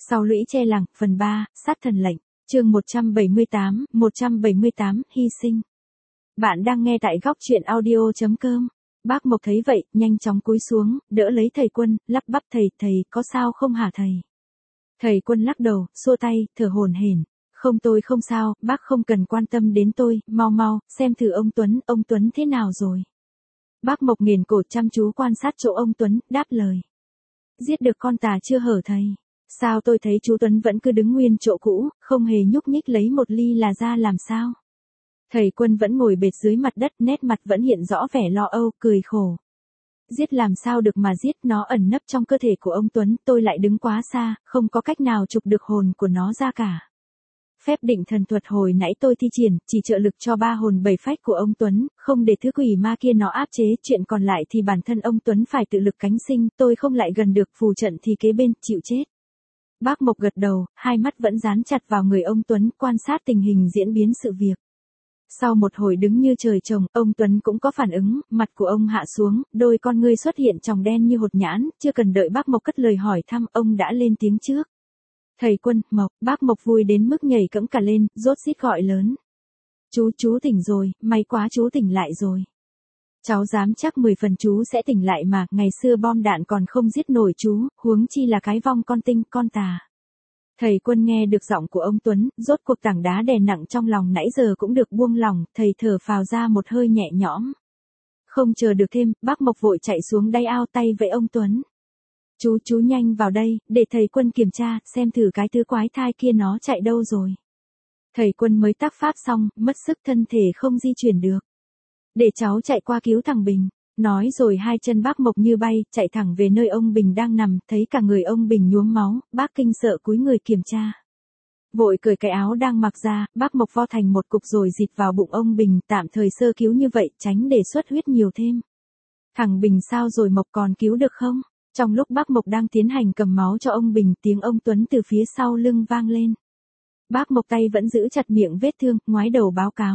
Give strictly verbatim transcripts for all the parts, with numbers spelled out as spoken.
Sau lũy che làng, phần ba, sát thần lệnh, chương một trăm bảy mươi tám, một trăm bảy mươi tám, hy sinh. Bạn đang nghe tại góc truyện audio chấm com. Bác Mộc thấy vậy, nhanh chóng cúi xuống, đỡ lấy thầy Quân, lắp bắp thầy, thầy, có sao không hả thầy? Thầy Quân lắc đầu, xua tay, thở hổn hển. Không tôi không sao, bác không cần quan tâm đến tôi, mau mau, xem thử ông Tuấn, ông Tuấn thế nào rồi? Bác Mộc nghiền cổ chăm chú quan sát chỗ ông Tuấn, đáp lời. Giết được con tà chưa hở thầy? Sao tôi thấy chú Tuấn vẫn cứ đứng nguyên chỗ cũ, không hề nhúc nhích lấy một ly là ra làm sao? Thầy Quân vẫn ngồi bệt dưới mặt đất, nét mặt vẫn hiện rõ vẻ lo âu, cười khổ. Giết làm sao được mà giết, nó ẩn nấp trong cơ thể của ông Tuấn, tôi lại đứng quá xa, không có cách nào chụp được hồn của nó ra cả. Phép định thần thuật hồi nãy tôi thi triển, chỉ trợ lực cho ba hồn bảy phách của ông Tuấn, không để thứ quỷ ma kia nó áp chế, chuyện còn lại thì bản thân ông Tuấn phải tự lực cánh sinh, tôi không lại gần được, phù trận thì kế bên, chịu chết. Bác Mộc gật đầu, hai mắt vẫn dán chặt vào người ông Tuấn, quan sát tình hình diễn biến sự việc. Sau một hồi đứng như trời trồng, ông Tuấn cũng có phản ứng, mặt của ông hạ xuống, đôi con ngươi xuất hiện tròng đen như hột nhãn, chưa cần đợi bác Mộc cất lời hỏi thăm, ông đã lên tiếng trước. Thầy Quân, Mộc, bác Mộc vui đến mức nhảy cẫng cả lên, rốt rít gọi lớn. Chú, chú tỉnh rồi, may quá chú tỉnh lại rồi. Cháu dám chắc mười phần chú sẽ tỉnh lại mà, ngày xưa bom đạn còn không giết nổi chú, huống chi là cái vong con tinh, con tà. Thầy Quân nghe được giọng của ông Tuấn, rốt cuộc tảng đá đè nặng trong lòng nãy giờ cũng được buông lòng, thầy thở phào ra một hơi nhẹ nhõm. Không chờ được thêm, bác Mộc vội chạy xuống đáy ao tay với ông Tuấn. Chú, chú nhanh vào đây, để thầy Quân kiểm tra, xem thử cái thứ quái thai kia nó chạy đâu rồi. Thầy Quân mới tác pháp xong, mất sức thân thể không di chuyển được. Để cháu chạy qua cứu thằng Bình. Nói rồi hai chân bác Mộc như bay, chạy thẳng về nơi ông Bình đang nằm, thấy cả người ông Bình nhuốm máu, bác kinh sợ cúi người kiểm tra. Vội cởi cái áo đang mặc ra, bác Mộc vo thành một cục rồi dịt vào bụng ông Bình, tạm thời sơ cứu như vậy, tránh để xuất huyết nhiều thêm. Thằng Bình sao rồi Mộc, còn cứu được không? Trong lúc bác Mộc đang tiến hành cầm máu cho ông Bình, tiếng ông Tuấn từ phía sau lưng vang lên. Bác Mộc tay vẫn giữ chặt miệng vết thương, ngoái đầu báo cáo.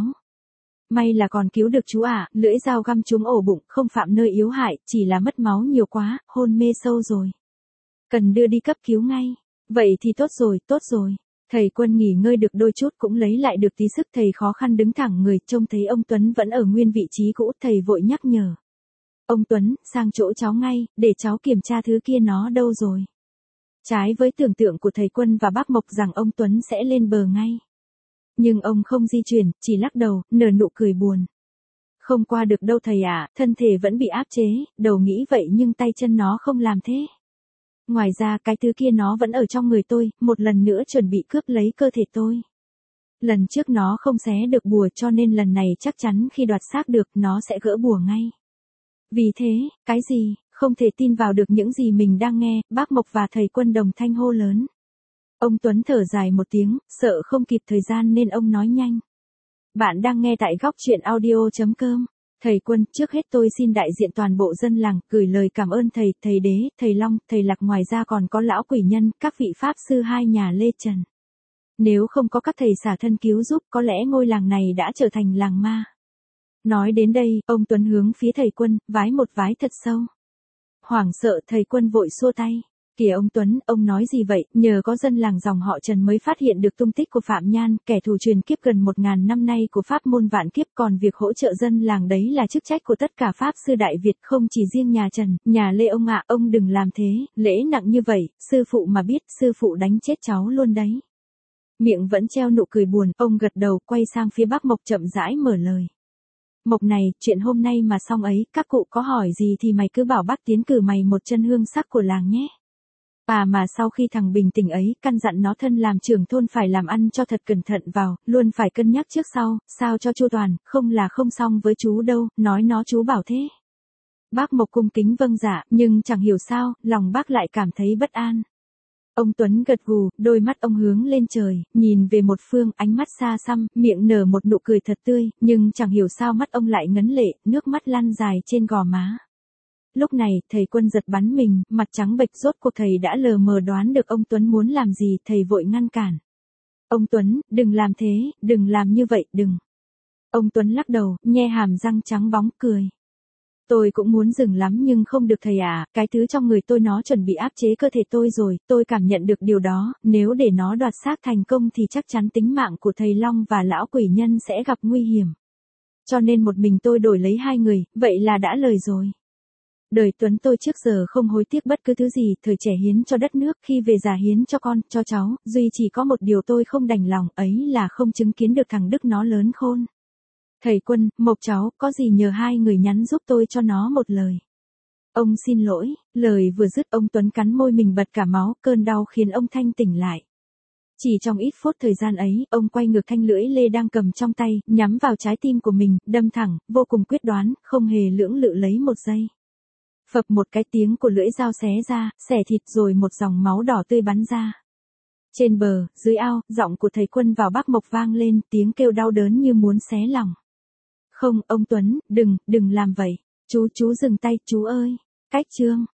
May là còn cứu được chú ạ, à, lưỡi dao găm trúng ổ bụng, không phạm nơi yếu hại, chỉ là mất máu nhiều quá, hôn mê sâu rồi. Cần đưa đi cấp cứu ngay. Vậy thì tốt rồi, tốt rồi. Thầy Quân nghỉ ngơi được đôi chút cũng lấy lại được tí sức, thầy khó khăn đứng thẳng người, trông thấy ông Tuấn vẫn ở nguyên vị trí cũ, thầy vội nhắc nhở. Ông Tuấn, sang chỗ cháu ngay, để cháu kiểm tra thứ kia nó đâu rồi. Trái với tưởng tượng của thầy Quân và bác Mộc rằng ông Tuấn sẽ lên bờ ngay. Nhưng ông không di chuyển, chỉ lắc đầu, nở nụ cười buồn. Không qua được đâu thầy ạ, à, thân thể vẫn bị áp chế, đầu nghĩ vậy nhưng tay chân nó không làm thế. Ngoài ra cái thứ kia nó vẫn ở trong người tôi, một lần nữa chuẩn bị cướp lấy cơ thể tôi. Lần trước nó không xé được bùa cho nên lần này chắc chắn khi đoạt xác được nó sẽ gỡ bùa ngay. Vì thế, cái gì, không thể tin vào được những gì mình đang nghe, bác Mộc và thầy Quân đồng thanh hô lớn. Ông Tuấn thở dài một tiếng, sợ không kịp thời gian nên ông nói nhanh. Bạn đang nghe tại góc truyện audio chấm com. Thầy Quân, trước hết tôi xin đại diện toàn bộ dân làng, gửi lời cảm ơn thầy, thầy Đế, thầy Long, thầy Lạc, ngoài ra còn có lão quỷ nhân, các vị pháp sư hai nhà Lê Trần. Nếu không có các thầy xả thân cứu giúp, có lẽ ngôi làng này đã trở thành làng ma. Nói đến đây, ông Tuấn hướng phía thầy Quân, vái một vái thật sâu. Hoảng sợ, thầy Quân vội xua tay. Kìa ông Tuấn, ông nói gì vậy, nhờ có dân làng dòng họ Trần mới phát hiện được tung tích của Phạm Nhan, kẻ thù truyền kiếp gần một ngàn năm nay của pháp môn vạn kiếp, còn việc hỗ trợ dân làng đấy là chức trách của tất cả pháp sư Đại Việt, không chỉ riêng nhà Trần, nhà Lê ông ạ, ông đừng làm thế, lễ nặng như vậy, sư phụ mà biết, sư phụ đánh chết cháu luôn đấy. Miệng vẫn treo nụ cười buồn, ông gật đầu, quay sang phía bác Mộc chậm rãi mở lời. Mộc này, chuyện hôm nay mà xong ấy, các cụ có hỏi gì thì mày cứ bảo bác tiến cử mày một chân hương sắc của làng nhé. À mà sau khi thằng Bình tỉnh ấy, căn dặn nó thân làm trưởng thôn phải làm ăn cho thật cẩn thận vào, luôn phải cân nhắc trước sau, sao cho chu toàn, không là không xong với chú đâu, nói nó chú bảo thế. Bác Mộc cung kính vâng dạ, nhưng chẳng hiểu sao, lòng bác lại cảm thấy bất an. Ông Tuấn gật gù, đôi mắt ông hướng lên trời, nhìn về một phương, ánh mắt xa xăm, miệng nở một nụ cười thật tươi, nhưng chẳng hiểu sao mắt ông lại ngấn lệ, nước mắt lăn dài trên gò má. Lúc này, thầy Quân giật bắn mình, mặt trắng bệch, rốt cuộc thầy đã lờ mờ đoán được ông Tuấn muốn làm gì, thầy vội ngăn cản. Ông Tuấn, đừng làm thế, đừng làm như vậy, đừng. Ông Tuấn lắc đầu, nhe hàm răng trắng bóng, cười. Tôi cũng muốn dừng lắm nhưng không được thầy à, cái thứ trong người tôi nó chuẩn bị áp chế cơ thể tôi rồi, tôi cảm nhận được điều đó, nếu để nó đoạt xác thành công thì chắc chắn tính mạng của thầy Long và lão quỷ nhân sẽ gặp nguy hiểm. Cho nên một mình tôi đổi lấy hai người, vậy là đã lời rồi. Đời Tuấn tôi trước giờ không hối tiếc bất cứ thứ gì, thời trẻ hiến cho đất nước, khi về già hiến cho con, cho cháu, duy chỉ có một điều tôi không đành lòng, ấy là không chứng kiến được thằng Đức nó lớn khôn. Thầy Quân, Mộc cháu, có gì nhờ hai người nhắn giúp tôi cho nó một lời. Ông xin lỗi, lời vừa dứt ông Tuấn cắn môi mình bật cả máu, cơn đau khiến ông thanh tỉnh lại. Chỉ trong ít phút thời gian ấy, ông quay ngược thanh lưỡi lê đang cầm trong tay, nhắm vào trái tim của mình, đâm thẳng, vô cùng quyết đoán, không hề lưỡng lự lấy một giây. Phập một cái tiếng của lưỡi dao xé ra, xẻ thịt rồi một dòng máu đỏ tươi bắn ra. Trên bờ, dưới ao, giọng của thầy Quân vào bác Mộc vang lên, tiếng kêu đau đớn như muốn xé lòng. Không, ông Tuấn, đừng, đừng làm vậy. Chú, chú dừng tay, chú ơi. Cách chương.